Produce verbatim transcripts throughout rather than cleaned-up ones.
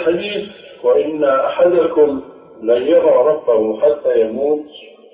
الحديث وإن أحدكم لن يرى ربه حتى يموت،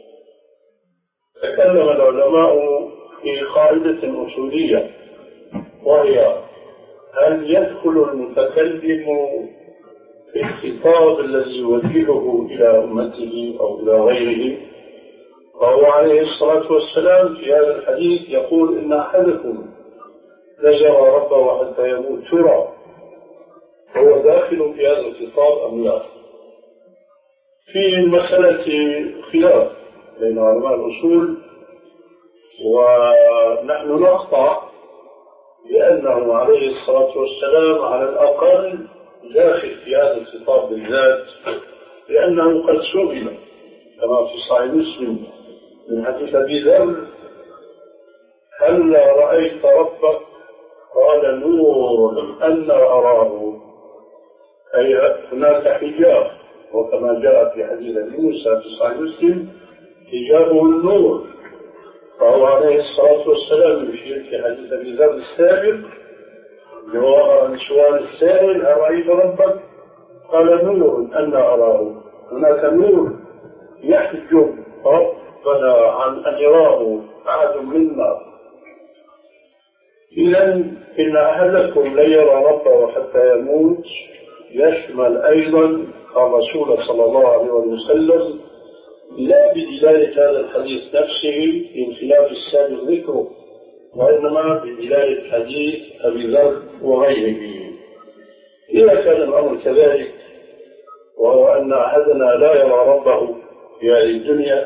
تكلم العلماء في قاعدة أصولية، وهي هل يدخل المتكلم في الخطاب الذي يوجهه إلى أمته أو إلى غيره؟ فهو عليه الصلاة والسلام في هذا الحديث يقول إن أحدكم لا يرى ربه حتى يموت، ترى هو داخل في هذا الخطاب أم لا؟ في المسألة خلاف بين علماء الأصول، ونحن نقطع لأنه عليه الصلاة والسلام على الأقل داخل في هذا الخطاب بالذات، لأنه قد سئل كما في صحيح مسلم من حديث أبي ذر: هل رأيت ربك؟ قال: نور أن أراه، أي هناك حجاب، وكما جاء في حديث أبي موسى في صحيح مسلم حجابه النور. فهو عليه الصلاة والسلام يشير في حديث أبي ذر السابق جواب سؤال السائل: أرأيت ربك؟ قال: نور أن أراه. هناك نور يحجب ربنا عن أن يراه أحد منا. إذن إن أحدكم لن يرى ربه حتى يموت يشمل أيضا الرسول صلى الله عليه وسلم، لا بدلالة هذا الحديث نفسه في خلاف السابق ذكره، وإنما بدلالة حديث أبي ذر وغيره. إذا كان الأمر كذلك، وهو أن أحدنا لا يرى ربه في هذه الدنيا،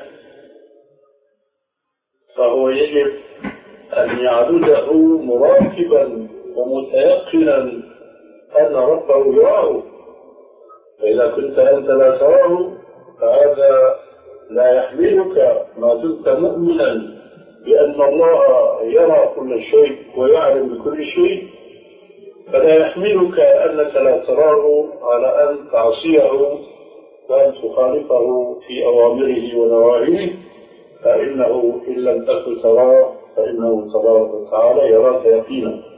فهو يجب أن يعبده مراقبا ومتيقنا أن ربه يراه. فإذا كنت أنت لا تراه فهذا لا يحملك ما دمت مؤمنا بأن الله يرى كل شيء ويعلم بكل شيء، فلا يحملك أنك لا تراه على أن تعصيه وأن تخالفه في أوامره ونواهيه، فإنه إن لم تكن تراه فإنه تبارك وتعالى يراك يقينا.